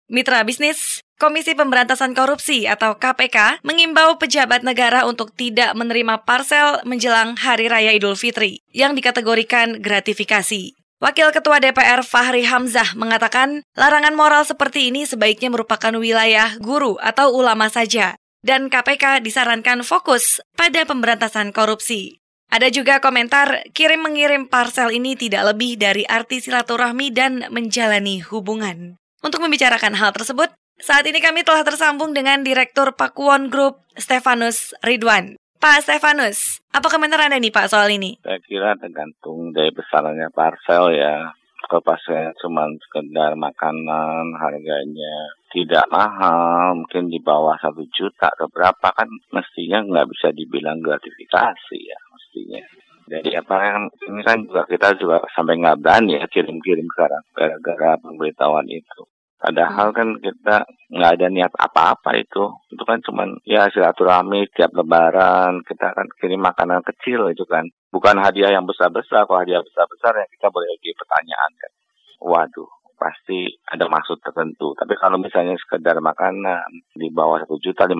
Mitra bisnis, Komisi Pemberantasan Korupsi atau KPK mengimbau pejabat negara untuk tidak menerima parsel menjelang Hari Raya Idul Fitri yang dikategorikan gratifikasi. Wakil Ketua DPR Fahri Hamzah mengatakan larangan moral seperti ini sebaiknya merupakan wilayah guru atau ulama saja dan KPK disarankan fokus pada pemberantasan korupsi. Ada juga komentar, kirim-mengirim parsel ini tidak lebih dari arti silaturahmi dan menjalani hubungan. Untuk membicarakan hal tersebut, saat ini kami telah tersambung dengan Direktur Pakuwon Group, Stefanus Ridwan. Pak Stefanus, apa komentar Anda nih Pak soal ini? Saya kira tergantung dari besarannya parsel ya. Kalau parselnya cuma sekedar makanan, harganya tidak mahal, mungkin di bawah 1 juta atau berapa, kan mestinya nggak bisa dibilang gratifikasi ya, mestinya. Jadi ini kan kita juga sampai nggak berani ya kirim-kirim sekarang gara-gara pemberitahuan itu. Padahal kan kita nggak ada niat apa-apa itu. Itu kan cuman ya silaturahmi tiap lebaran, kita kan kirim makanan kecil itu kan. Bukan hadiah yang besar-besar, kalau hadiah besar-besar ya kita boleh lagi pertanyaan kan. Waduh, pasti ada maksud tertentu. Tapi kalau misalnya sekedar makanan di bawah 1.500.000,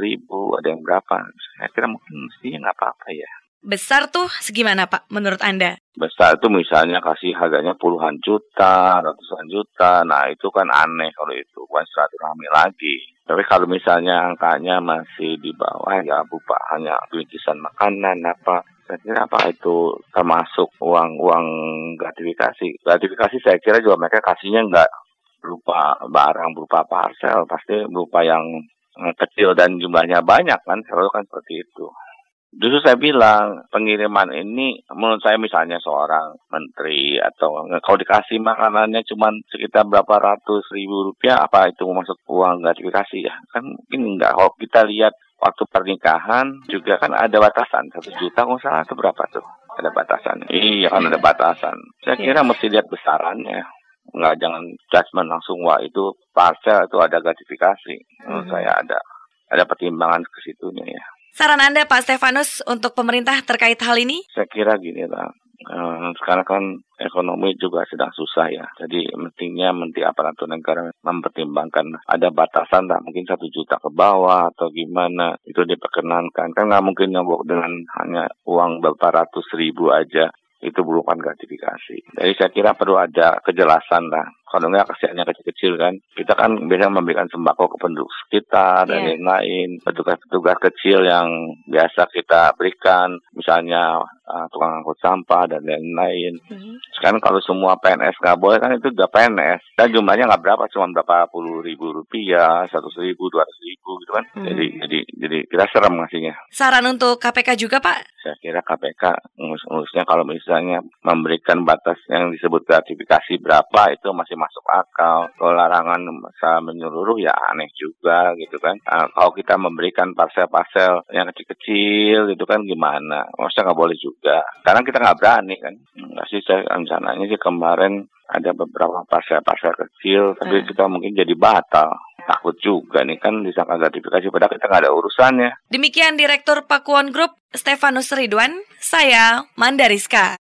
ada yang berapa, saya kira mungkin mestinya nggak apa-apa ya. Besar tuh segimana Pak menurut Anda? Besar itu misalnya kasih harganya puluhan juta, ratusan juta. Nah itu kan aneh kalau itu, bukan silaturahmi lagi. Tapi kalau misalnya angkanya masih di bawah ya berupa hanya bingkisan makanan apa. Saya kira apa itu termasuk uang gratifikasi. Gratifikasi saya kira juga mereka kasihnya nggak berupa barang, berupa parsel. Pasti berupa yang kecil dan jumlahnya banyak kan. Selalu kan seperti itu. Justru saya bilang, pengiriman ini menurut saya misalnya seorang menteri atau kalau dikasih makanannya cuma sekitar berapa ratus ribu rupiah, apa itu masuk uang gratifikasi ya? Kan mungkin enggak. Kalau kita lihat waktu pernikahan juga kan ada batasan, 1 juta nggak salah atau berapa tuh? Ada batasan. Iya kan ada batasan. Saya kira mesti lihat besarannya. Enggak, jangan judgement langsung, wah itu parsel itu ada gratifikasi. Menurut saya ada pertimbangan ke situnya ya. Saran Anda Pak Stefanus untuk pemerintah terkait hal ini? Saya kira gini lah, sekarang kan ekonomi juga sedang susah ya. Jadi mestinya Menteri Aparatur Negara mempertimbangkan ada batasan tak mungkin 1 juta ke bawah atau gimana itu diperkenankan. Kan nggak mungkin nyobok dengan hanya uang beberapa ratus ribu aja. Itu merupakan gratifikasi. Jadi saya kira perlu ada kejelasan lah. Kalau enggak kasihannya kecil-kecil kan. Kita kan biasanya memberikan sembako ke penduduk sekitar dan lain-lain. Petugas-petugas kecil yang biasa kita berikan. Misalnya tukang angkut sampah dan lain-lain. Sekarang kalau semua PNS nggak boleh kan itu udah PNS. Dan jumlahnya nggak berapa, cuma berapa puluh ribu rupiah, 100.000, 200.000 gitu kan. Jadi kita serem ngasihnya. Saran untuk KPK juga Pak? Saya kira KPK ngurusnya kalau misalnya memberikan batas yang disebut gratifikasi berapa itu masih masuk akal. Kalau larangan masalah menyeluruh ya aneh juga gitu kan. Kalau kita memberikan parsel-parsel yang kecil-kecil gitu kan gimana? Maksudnya nggak boleh juga. Sekarang kita nggak berani kan. Saya rencananya sih kemarin ada beberapa parsel-parsel kecil tapi kita mungkin jadi batal. Takut juga nih kan disangka gratifikasi padahal kita nggak ada urusannya. Demikian Direktur Pakuwon Group, Stefanus Ridwan, saya Mandariska.